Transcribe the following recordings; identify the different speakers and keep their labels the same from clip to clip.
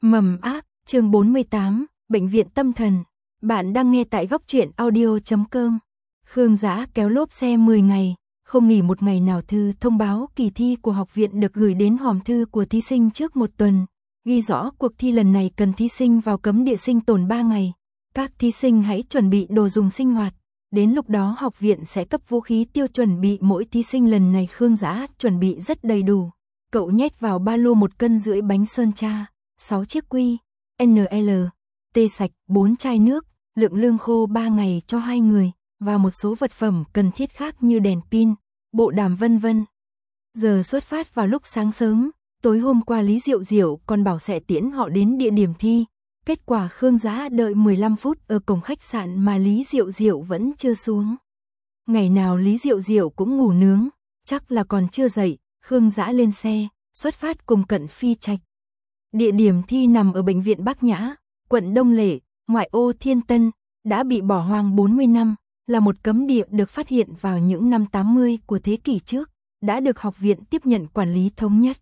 Speaker 1: Mầm ác, chương 48, Bệnh viện tâm thần. Bạn đang nghe tại góc truyện audio.com. Khương Dã kéo lốp xe 10 ngày, không nghỉ một ngày nào. Thư thông báo kỳ thi của học viện được gửi đến hòm thư của thí sinh trước một tuần, ghi rõ cuộc thi lần này cần thí sinh vào cấm địa sinh tồn 3 ngày. Các thí sinh hãy chuẩn bị đồ dùng sinh hoạt, đến lúc đó học viện sẽ cấp vũ khí tiêu chuẩn bị mỗi thí sinh. Lần này Khương Dã chuẩn bị rất đầy đủ. Cậu nhét vào ba lô 1,5 cân bánh sơn tra, 6 chiếc quy, NL, T sạch, 4 chai nước, lượng lương khô 3 ngày cho 2 người, và một số vật phẩm cần thiết khác như đèn pin, bộ đàm vân vân. Giờ xuất phát vào lúc sáng sớm, tối hôm qua Lý Diệu Diệu còn bảo sẽ tiễn họ đến địa điểm thi. Kết quả Khương Dã đợi 15 phút ở cổng khách sạn mà Lý Diệu Diệu vẫn chưa xuống. Ngày nào Lý Diệu Diệu cũng ngủ nướng, chắc là còn chưa dậy. Khương Dã lên xe, xuất phát cùng Cận Phi Trạch. Địa điểm thi nằm ở bệnh viện Bắc Nhã, quận Đông Lệ, ngoại ô Thiên Tân, đã bị bỏ hoang 40 năm, là một cấm địa được phát hiện vào những năm 80 của thế kỷ trước, đã được học viện tiếp nhận quản lý thống nhất.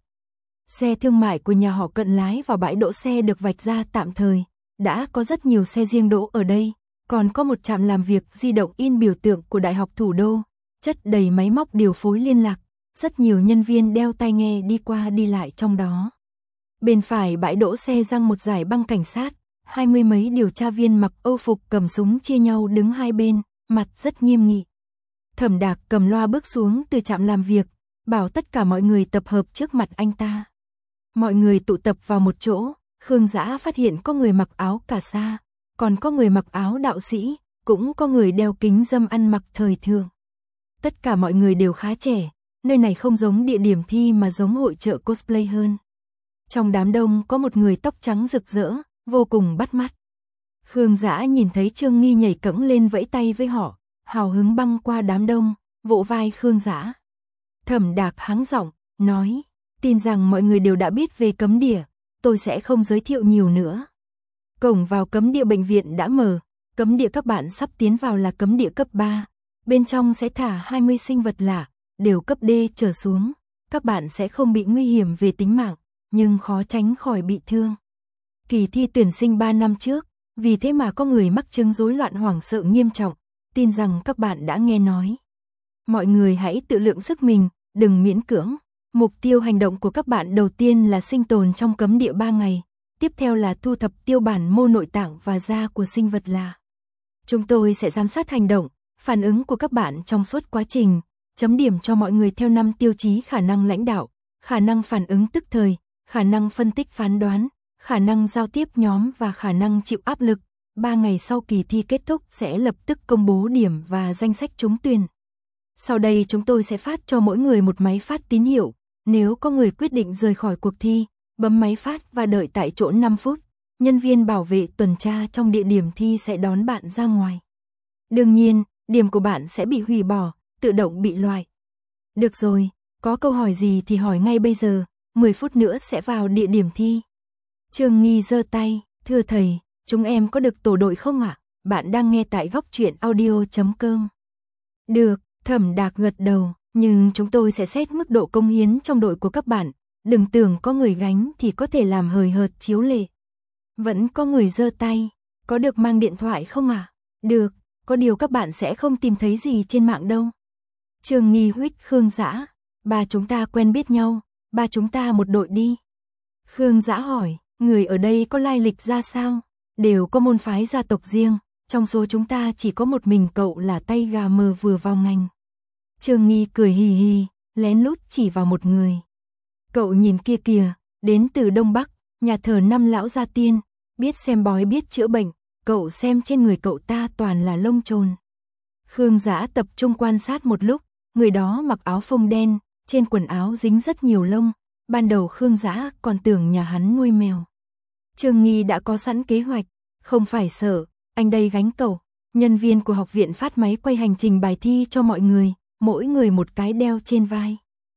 Speaker 1: Xe thương mại của nhà họ Cận lái vào bãi đỗ xe được vạch ra tạm thời, đã có rất nhiều xe riêng đỗ ở đây, còn có một trạm làm việc di động in biểu tượng của Đại học Thủ đô, chất đầy máy móc điều phối liên lạc. Rất nhiều nhân viên đeo tai nghe đi qua đi lại trong đó. Bên phải bãi đỗ xe giăng một dải băng cảnh sát, 20 mấy điều tra viên mặc âu phục cầm súng chia nhau đứng hai bên, mặt rất nghiêm nghị. Thẩm Đạc cầm loa bước xuống từ trạm làm việc, bảo tất cả mọi người tập hợp trước mặt anh ta. Mọi người tụ tập vào một chỗ, Khương Dã phát hiện có người mặc áo cà sa, còn có người mặc áo đạo sĩ, cũng có người đeo kính râm ăn mặc thời thượng. Tất cả mọi người đều khá trẻ. Nơi này không giống địa điểm thi mà giống hội chợ cosplay hơn. Trong đám đông có một người tóc trắng rực rỡ, vô cùng bắt mắt. Khương Dã nhìn thấy Trương Nghi nhảy cẫng lên vẫy tay với họ, hào hứng băng qua đám đông, vỗ vai Khương Dã. Thẩm Đạc hắng giọng, nói, tin rằng mọi người đều đã biết về cấm địa, tôi sẽ không giới thiệu nhiều nữa. Cổng vào cấm địa bệnh viện đã mở, cấm địa các bạn sắp tiến vào là cấm địa cấp 3, bên trong sẽ thả 20 sinh vật lạ. Đều cấp D trở xuống, các bạn sẽ không bị nguy hiểm về tính mạng, nhưng khó tránh khỏi bị thương. Kỳ thi tuyển sinh 3 năm trước, vì thế mà có người mắc chứng rối loạn hoảng sợ nghiêm trọng, tin rằng các bạn đã nghe nói. Mọi người hãy tự lượng sức mình, đừng miễn cưỡng. Mục tiêu hành động của các bạn đầu tiên là sinh tồn trong cấm địa 3 ngày, tiếp theo là thu thập tiêu bản mô nội tạng và da của sinh vật lạ. Chúng tôi sẽ giám sát hành động, phản ứng của các bạn trong suốt quá trình. Chấm điểm cho mọi người theo 5 tiêu chí: khả năng lãnh đạo, khả năng phản ứng tức thời, khả năng phân tích phán đoán, khả năng giao tiếp nhóm và khả năng chịu áp lực. 3 ngày sau kỳ thi kết thúc sẽ lập tức công bố điểm và danh sách trúng tuyển. Sau đây chúng tôi sẽ phát cho mỗi người một máy phát tín hiệu. Nếu có người quyết định rời khỏi cuộc thi, bấm máy phát và đợi tại chỗ 5 phút. Nhân viên bảo vệ tuần tra trong địa điểm thi sẽ đón bạn ra ngoài. Đương nhiên, điểm của bạn sẽ bị hủy bỏ, tự động bị loại. Được rồi, có câu hỏi gì thì hỏi ngay bây giờ, 10 phút nữa sẽ vào địa điểm thi. Trương Nghi giơ tay, thưa thầy, chúng em có được tổ đội không ạ? Bạn đang nghe tại góc truyện audio.com. Được, Thẩm Đạc gật đầu, nhưng chúng tôi sẽ xét mức độ công hiến trong đội của các bạn, đừng tưởng có người gánh thì có thể làm hời hợt chiếu lệ. Vẫn có người giơ tay, có được mang điện thoại không ạ? Được, có điều các bạn sẽ không tìm thấy gì trên mạng đâu. Trương Nghi huých Khương Dã, ba chúng ta quen biết nhau, ba chúng ta một đội đi. Khương Dã hỏi, người ở đây có lai lịch ra sao? Đều có môn phái gia tộc riêng, trong số chúng ta chỉ có một mình cậu là tay gà mờ vừa vào ngành. Trương Nghi cười hì hì, lén lút chỉ vào một người. Cậu nhìn kia kìa, đến từ Đông Bắc, nhà thờ 5 lão gia tiên, biết xem bói biết chữa bệnh, cậu xem trên người cậu ta toàn là lông chồn. Khương Dã tập trung quan sát một lúc, người đó mặc áo phông đen, trên quần áo dính rất nhiều lông, ban đầu Khương Dã còn tưởng nhà hắn nuôi mèo. Trương Nghi đã có sẵn kế hoạch, không phải sợ, anh đây gánh cậu. Nhân viên của học viện phát máy quay hành trình bài thi cho mọi người, mỗi người một cái đeo trên vai.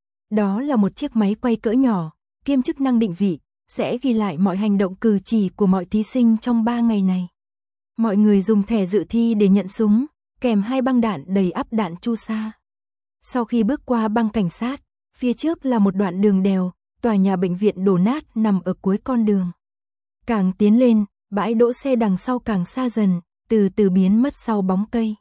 Speaker 1: Đó là một chiếc máy quay cỡ nhỏ, kiêm chức năng định vị, sẽ ghi lại mọi hành động cử chỉ của mọi thí sinh trong 3 ngày này. Mọi người dùng thẻ dự thi để nhận súng, kèm 2 băng đạn đầy ắp đạn chu sa. Sau khi bước qua băng cảnh sát, phía trước là một đoạn đường đèo, tòa nhà bệnh viện đổ nát nằm ở cuối con đường. Càng tiến lên, bãi đỗ xe đằng sau càng xa dần, từ từ biến mất sau bóng cây.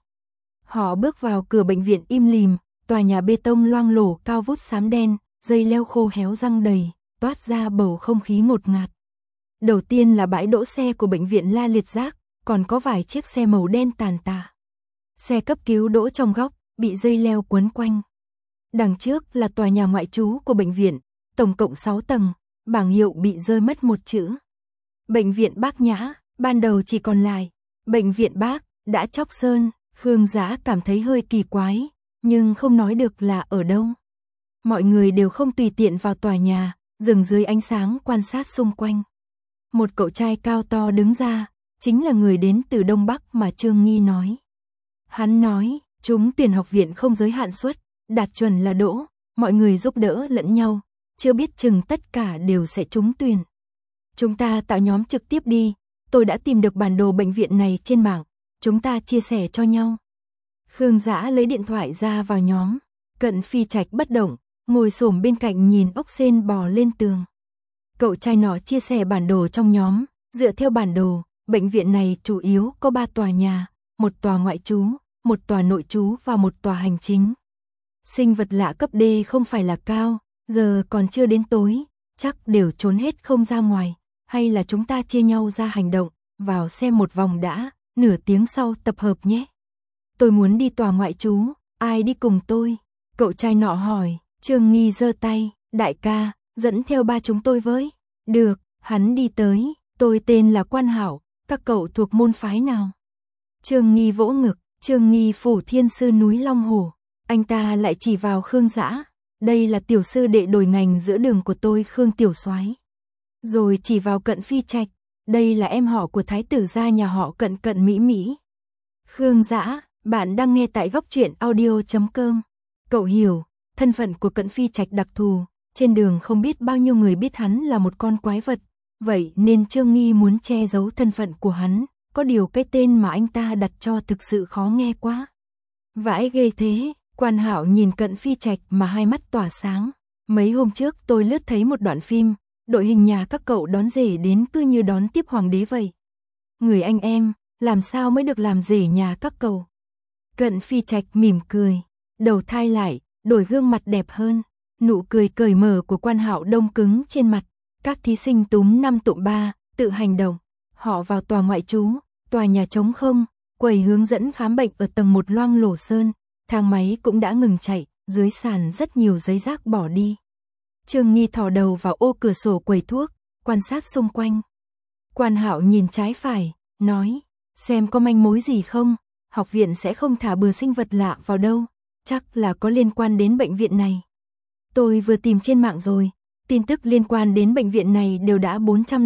Speaker 1: Họ bước vào cửa bệnh viện im lìm, tòa nhà bê tông loang lổ cao vút xám đen, dây leo khô héo răng đầy, toát ra bầu không khí ngột ngạt. Đầu tiên là bãi đỗ xe của bệnh viện La Liệt Giác, còn có vài chiếc xe màu đen tàn tạ. Xe cấp cứu đỗ trong góc, bị dây leo quấn quanh. Đằng trước là tòa nhà ngoại trú của bệnh viện, tổng cộng 6 tầng, bảng hiệu bị rơi mất một chữ. Bệnh viện Bác Nhã, ban đầu chỉ còn lại bệnh viện Bác, đã chóc sơn. Khương Dã cảm thấy hơi kỳ quái, nhưng không nói được là ở đâu. Mọi người đều không tùy tiện vào tòa nhà, dừng dưới ánh sáng quan sát xung quanh. Một cậu trai cao to đứng ra, chính là người đến từ Đông Bắc mà Trương Nghi nói. Hắn nói, chúng tuyển học viện không giới hạn suất, đạt chuẩn là đỗ, mọi người giúp đỡ lẫn nhau, chưa biết chừng tất cả đều sẽ trúng tuyển. Chúng ta tạo nhóm trực tiếp đi, tôi đã tìm được bản đồ bệnh viện này trên mạng, chúng ta chia sẻ cho nhau. Khương Dã lấy điện thoại ra vào nhóm, Cận Phi Trạch bất động, ngồi xổm bên cạnh nhìn ốc sên bò lên tường. Cậu trai nọ chia sẻ bản đồ trong nhóm, dựa theo bản đồ, bệnh viện này chủ yếu có 3 tòa nhà, một tòa ngoại trú, một tòa nội trú và một tòa hành chính. Sinh vật lạ cấp D không phải là cao, giờ còn chưa đến tối, chắc đều trốn hết không ra ngoài, hay là chúng ta chia nhau ra hành động, vào xem một vòng đã, nửa tiếng sau tập hợp nhé. Tôi muốn đi tòa ngoại trú, ai đi cùng tôi? Cậu trai nọ hỏi. Trương Nghi giơ tay, đại ca, dẫn theo ba chúng tôi với. Được, hắn đi tới, tôi tên là Quan Hảo, các cậu thuộc môn phái nào? Trương Nghi vỗ ngực, Trương Nghi phủ thiên sư núi Long Hồ. Anh ta lại chỉ vào Khương Dã, đây là tiểu sư đệ đổi ngành giữa đường của tôi Khương Tiểu Soái. Rồi chỉ vào Cận Phi Trạch, đây là em họ của thái tử gia nhà họ Cận Cận Mỹ Mỹ. Khương Dã, bạn đang nghe tại góc truyện audio.com. Cậu hiểu, thân phận của Cận Phi Trạch đặc thù, trên đường không biết bao nhiêu người biết hắn là một con quái vật, vậy nên Trương Nghi muốn che giấu thân phận của hắn, có điều cái tên mà anh ta đặt cho thực sự khó nghe quá. Vãi ghê thế, Quan Hảo nhìn Cận Phi Trạch mà hai mắt tỏa sáng. Mấy hôm trước tôi lướt thấy một đoạn phim, đội hình nhà các cậu đón rể đến cứ như đón tiếp hoàng đế vậy. Người anh em, làm sao mới được làm rể nhà các cậu? Cận Phi Trạch mỉm cười, đầu thai lại, đổi gương mặt đẹp hơn, nụ cười cởi mở của Quan Hạo đông cứng trên mặt. Các thí sinh túm 5 tụm 3, tự hành động. Họ vào tòa ngoại trú, tòa nhà trống không, quầy hướng dẫn khám bệnh ở tầng 1 loang lổ sơn, thang máy cũng đã ngừng chạy, dưới sàn rất nhiều giấy rác bỏ đi. Trương Nghi thò đầu vào ô cửa sổ quầy thuốc, quan sát xung quanh. Quan Hạo nhìn trái phải, nói, xem có manh mối gì không, học viện sẽ không thả bừa sinh vật lạ vào đâu, chắc là có liên quan đến bệnh viện này. Tôi vừa tìm trên mạng rồi, tin tức liên quan đến bệnh viện này đều đã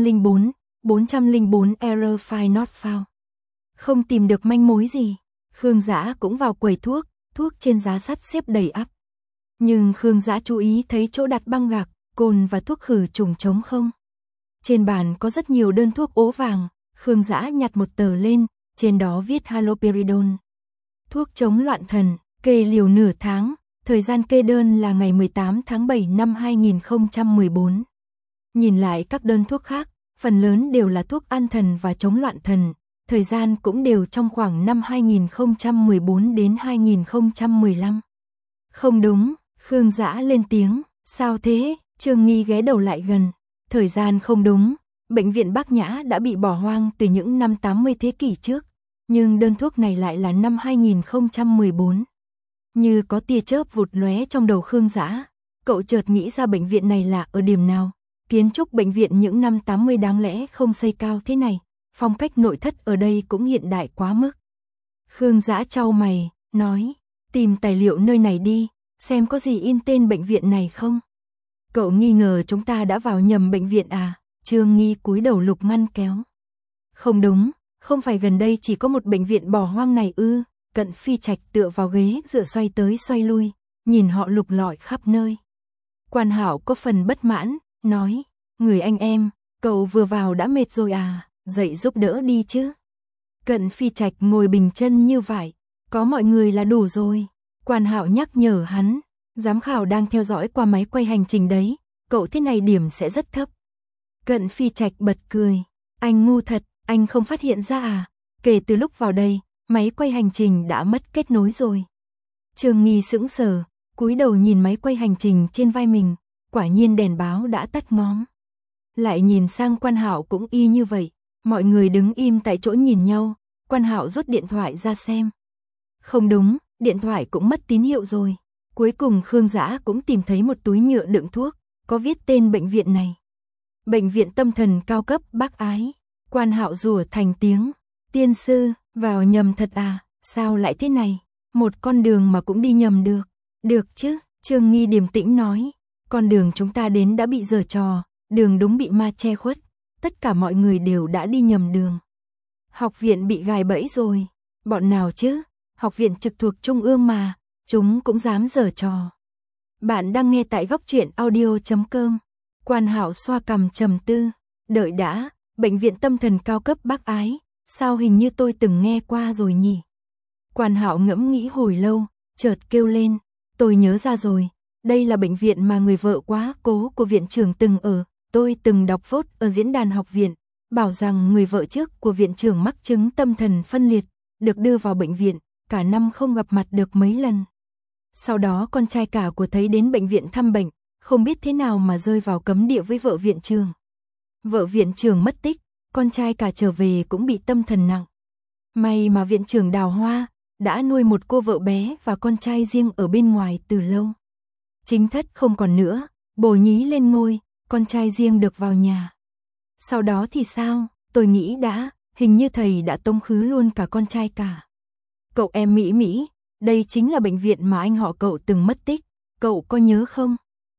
Speaker 1: 404 error file not found. Không tìm được manh mối gì. Khương Dã cũng vào quầy thuốc, thuốc trên giá sắt xếp đầy ắp. Nhưng Khương Dã chú ý thấy chỗ đặt băng gạc, cồn và thuốc khử trùng trống không. Trên bàn có rất nhiều đơn thuốc ố vàng, Khương Dã nhặt một tờ lên, trên đó viết haloperidol. Thuốc chống loạn thần, kê liều nửa tháng, thời gian kê đơn là ngày 18 tháng 7 năm 2014. Nhìn lại các đơn thuốc khác, phần lớn đều là thuốc an thần và chống loạn thần, thời gian cũng đều trong khoảng năm 2014 đến 2015. Không đúng, Khương Dã lên tiếng, sao thế? Trương Nghi ghé đầu lại gần, thời gian không đúng, bệnh viện Bác Nhã đã bị bỏ hoang từ những năm 80 thế kỷ trước, nhưng đơn thuốc này lại là năm 2014. Như có tia chớp vụt lóe trong đầu Khương Dã, cậu chợt nghĩ ra bệnh viện này là ở điểm nào. Kiến trúc bệnh viện những năm 80 đáng lẽ không xây cao thế này, phong cách nội thất ở đây cũng hiện đại quá mức. Khương Dã chau mày, nói, tìm tài liệu nơi này đi, xem có gì in tên bệnh viện này không. Cậu nghi ngờ chúng ta đã vào nhầm bệnh viện à? Trương Nghi cúi đầu lục ngăn kéo. Không đúng, không phải gần đây chỉ có một bệnh viện bỏ hoang này ư? Cận Phi Trạch tựa vào ghế dựa xoay tới xoay lui, nhìn họ lục lọi khắp nơi. Quan Hảo có phần bất mãn, nói, người anh em, cậu vừa vào đã mệt rồi à, dậy giúp đỡ đi chứ. Cận Phi Trạch ngồi bình chân như vậy, có mọi người là đủ rồi. Quan Hạo nhắc nhở hắn, giám khảo đang theo dõi qua máy quay hành trình đấy, cậu thế này điểm sẽ rất thấp. Cận Phi Trạch bật cười, Anh ngu thật, anh không phát hiện ra à? Kể từ lúc vào đây, máy quay hành trình đã mất kết nối rồi. Trương Nghi sững sờ, cúi đầu nhìn máy quay hành trình trên vai mình, quả nhiên đèn báo đã tắt ngóm. Lại nhìn sang Quan Hạo cũng y như vậy, mọi người đứng im tại chỗ nhìn nhau, Quan Hạo rút điện thoại ra xem. Không đúng, điện thoại cũng mất tín hiệu rồi. Cuối cùng Khương Dã cũng tìm thấy một túi nhựa đựng thuốc, có viết tên bệnh viện này. Bệnh viện tâm thần cao cấp Bác Ái. Quan Hạo rủa thành tiếng, tiên sư, vào nhầm thật à, sao lại thế này? Một con đường mà cũng đi nhầm được. Được chứ, Trương Nghi điềm tĩnh nói, con đường chúng ta đến đã bị giở trò, đường đúng bị ma che khuất, tất cả mọi người đều đã đi nhầm đường. Học viện bị gài bẫy rồi, bọn nào chứ, học viện trực thuộc Trung ương mà, chúng cũng dám giở trò. Bạn đang nghe tại góc truyện audio.com. Quan Hạo xoa cằm trầm tư, đợi đã, bệnh viện tâm thần cao cấp Bác Ái, sao hình như tôi từng nghe qua rồi nhỉ? Quan Hạo ngẫm nghĩ hồi lâu, chợt kêu lên, tôi nhớ ra rồi, đây là bệnh viện mà người vợ quá cố của viện trưởng từng ở, tôi từng đọc phốt ở diễn đàn học viện, bảo rằng người vợ trước của viện trưởng mắc chứng tâm thần phân liệt, được đưa vào bệnh viện, cả năm không gặp mặt được mấy lần. Sau đó con trai cả của thấy đến bệnh viện thăm bệnh, không biết thế nào mà rơi vào cấm địa với vợ viện trưởng. Vợ viện trưởng mất tích, con trai cả trở về cũng bị tâm thần nặng. May mà viện trưởng Đào Hoa đã nuôi một cô vợ bé và con trai riêng ở bên ngoài từ lâu. Chính thất không còn nữa, Bồ Nhí lên ngôi, con trai riêng được vào nhà. Sau đó thì sao, tôi nghĩ hình như thầy đã tống khứ luôn cả con trai cả. Cậu em Mỹ Mỹ, đây chính là bệnh viện mà anh họ cậu từng mất tích, cậu có nhớ không?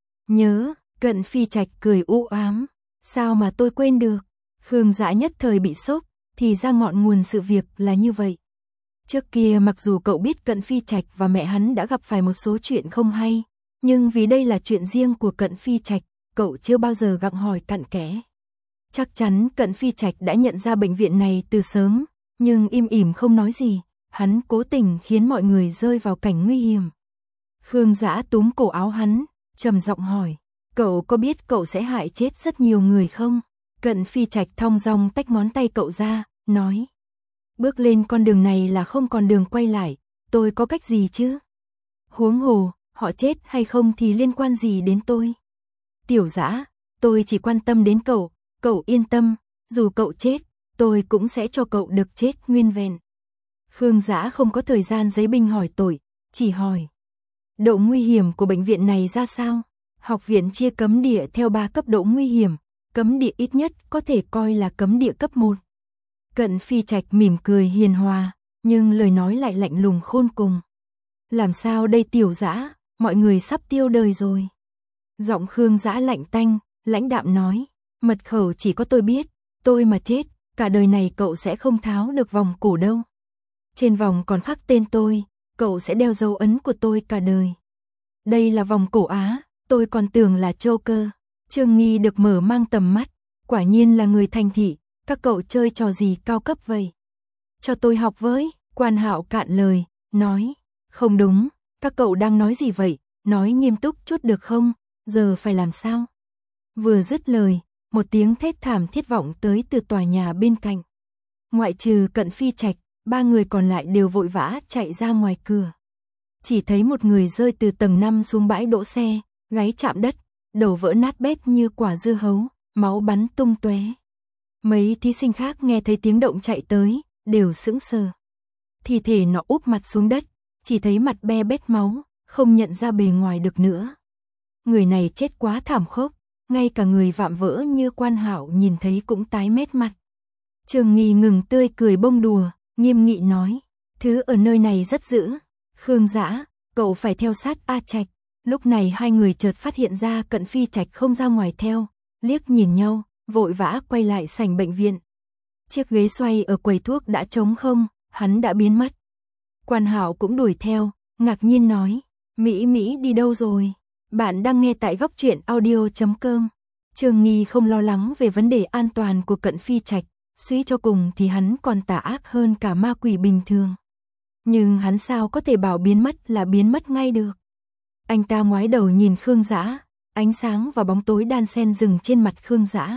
Speaker 1: Nhớ, Cận Phi Trạch cười u ám, sao mà tôi quên được. Khương Dã nhất thời bị sốc, thì ra ngọn nguồn sự việc là như vậy. Trước kia mặc dù cậu biết Cận Phi Trạch và mẹ hắn đã gặp phải một số chuyện không hay, nhưng vì đây là chuyện riêng của Cận Phi Trạch, cậu chưa bao giờ gặng hỏi cặn kẽ. Chắc chắn Cận Phi Trạch đã nhận ra bệnh viện này từ sớm, nhưng im ỉm không nói gì, hắn cố tình khiến mọi người rơi vào cảnh nguy hiểm. Khương Dã túm cổ áo hắn, trầm giọng hỏi, cậu có biết cậu sẽ hại chết rất nhiều người không? Cận Phi Trạch thong dong tách ngón tay cậu ra, nói, bước lên con đường này là không còn đường quay lại, tôi có cách gì chứ? Huống hồ, họ chết hay không thì liên quan gì đến tôi? Tiểu Dã, tôi chỉ quan tâm đến cậu, cậu yên tâm, dù cậu chết, tôi cũng sẽ cho cậu được chết nguyên vẹn. Khương Dã không có thời gian giấy binh hỏi tội, chỉ hỏi, độ nguy hiểm của bệnh viện này ra sao? Học viện chia cấm địa theo 3 cấp độ nguy hiểm, cấm địa ít nhất có thể coi là cấm địa cấp 1. Cận Phi Trạch mỉm cười hiền hòa, nhưng lời nói lại lạnh lùng khôn cùng. Làm sao đây Tiểu Dã, mọi người sắp tiêu đời rồi. Giọng Khương Dã lạnh tanh, lãnh đạm nói, mật khẩu chỉ có tôi biết, tôi mà chết, cả đời này cậu sẽ không tháo được vòng cổ đâu. Trên vòng còn khắc tên tôi, cậu sẽ đeo dấu ấn của tôi cả đời. Đây là vòng cổ Á, tôi còn tưởng là Joker. Trương Nghi được mở mang tầm mắt, quả nhiên là người thành thị, các cậu chơi trò gì cao cấp vậy? Cho tôi học với, Quan Hạo cạn lời, nói, không đúng, các cậu đang nói gì vậy, nói nghiêm túc chút được không, giờ phải làm sao? Vừa dứt lời, một tiếng thét thảm thiết vọng tới từ tòa nhà bên cạnh. Ngoại trừ Cận Phi Trạch, 3 người còn lại đều vội vã chạy ra ngoài cửa. Chỉ thấy một người rơi từ tầng 5 xuống bãi đỗ xe, gáy chạm đất, đầu vỡ nát bét như quả dưa hấu, máu bắn tung tóe. Mấy thí sinh khác nghe thấy tiếng động chạy tới, đều sững sờ. Thi thể nó úp mặt xuống đất, chỉ thấy mặt be bét máu, không nhận ra bề ngoài được nữa. Người này chết quá thảm khốc, ngay cả người vạm vỡ như Quan Hạo nhìn thấy cũng tái mét mặt. Trương Nghi ngừng tươi cười bông đùa, nghiêm nghị nói, thứ ở nơi này rất dữ. Khương Dã, cậu phải theo sát A Trạch. Lúc này hai người chợt phát hiện ra Cận Phi Trạch không ra ngoài theo, liếc nhìn nhau, vội vã quay lại sảnh bệnh viện. Chiếc ghế xoay ở quầy thuốc đã trống không, hắn đã biến mất. Quan Hạo cũng đuổi theo, ngạc nhiên nói, Mỹ Mỹ đi đâu rồi? Bạn đang nghe tại góc truyện audio.com. Trương Nghi không lo lắng về vấn đề an toàn của Cận Phi Trạch, suy cho cùng thì hắn còn tà ác hơn cả ma quỷ bình thường. Nhưng hắn sao có thể bảo biến mất là biến mất ngay được. Anh ta ngoái đầu nhìn Khương Dã, ánh sáng và bóng tối đan xen dừng trên mặt Khương Dã,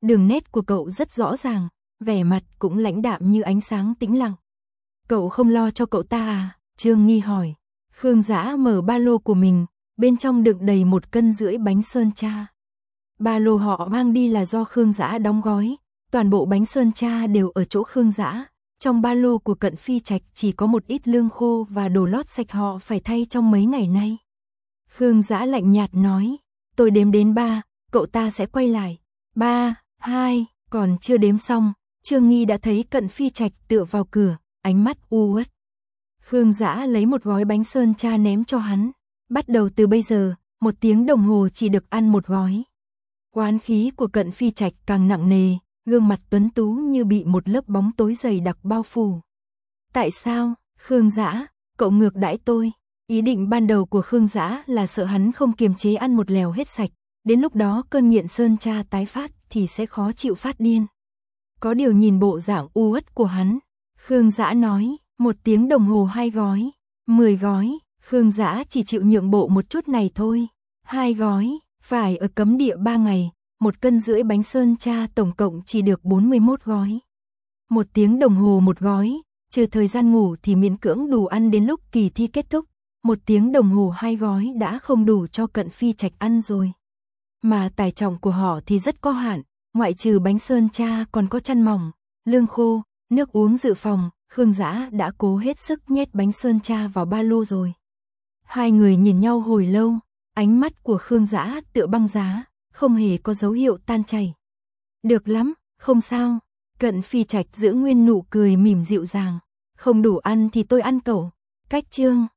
Speaker 1: Đường nét của cậu rất rõ ràng, vẻ mặt cũng lãnh đạm như ánh sáng tĩnh lặng. Cậu không lo cho cậu ta à? Trương Nghi hỏi. Khương Dã mở ba lô của mình, bên trong đựng đầy 1,5 cân bánh sơn tra. Ba lô họ mang đi là do Khương Dã đóng gói, toàn bộ bánh sơn tra đều ở chỗ Khương Dã. Trong ba lô của Cận Phi Trạch chỉ có một ít lương khô và đồ lót sạch họ phải thay trong mấy ngày nay. Khương Dã lạnh nhạt nói, tôi đếm đến 3, cậu ta sẽ quay lại. 3, 2, còn chưa đếm xong, Trương Nghi đã thấy Cận Phi Trạch tựa vào cửa, ánh mắt u uất. Khương Dã lấy một gói bánh sơn tra ném cho hắn. Bắt đầu từ bây giờ, 1 tiếng đồng hồ chỉ được ăn 1 gói. Oán khí của Cận Phi Trạch càng nặng nề, gương mặt tuấn tú như bị một lớp bóng tối dày đặc bao phủ. Tại sao, Khương Dã, cậu ngược đãi tôi? Ý định ban đầu của Khương Dã là sợ hắn không kiềm chế ăn một lèo hết sạch, đến lúc đó cơn nghiện sơn tra tái phát thì sẽ khó chịu phát điên. Có điều nhìn bộ dạng u uất của hắn, Khương Dã nói, 1 tiếng đồng hồ 2 gói, 10 gói, Khương Dã chỉ chịu nhượng bộ một chút này thôi. 2 gói, phải ở cấm địa 3 ngày, 1,5 cân bánh sơn tra tổng cộng chỉ được 41 gói. 1 tiếng đồng hồ 1 gói, trừ thời gian ngủ thì miễn cưỡng đủ ăn đến lúc kỳ thi kết thúc. 1 tiếng đồng hồ 2 gói đã không đủ cho Cận Phi Trạch ăn rồi. Mà tải trọng của họ thì rất có hạn, ngoại trừ bánh sơn tra còn có chăn mỏng, lương khô, nước uống dự phòng. Khương Dã đã cố hết sức nhét bánh sơn tra vào ba lô rồi. Hai người nhìn nhau hồi lâu, ánh mắt của Khương Dã tựa băng giá, không hề có dấu hiệu tan chảy. Được lắm, không sao. Cận Phi Trạch giữ nguyên nụ cười mỉm dịu dàng. Không đủ ăn thì tôi ăn cậu. Cách chương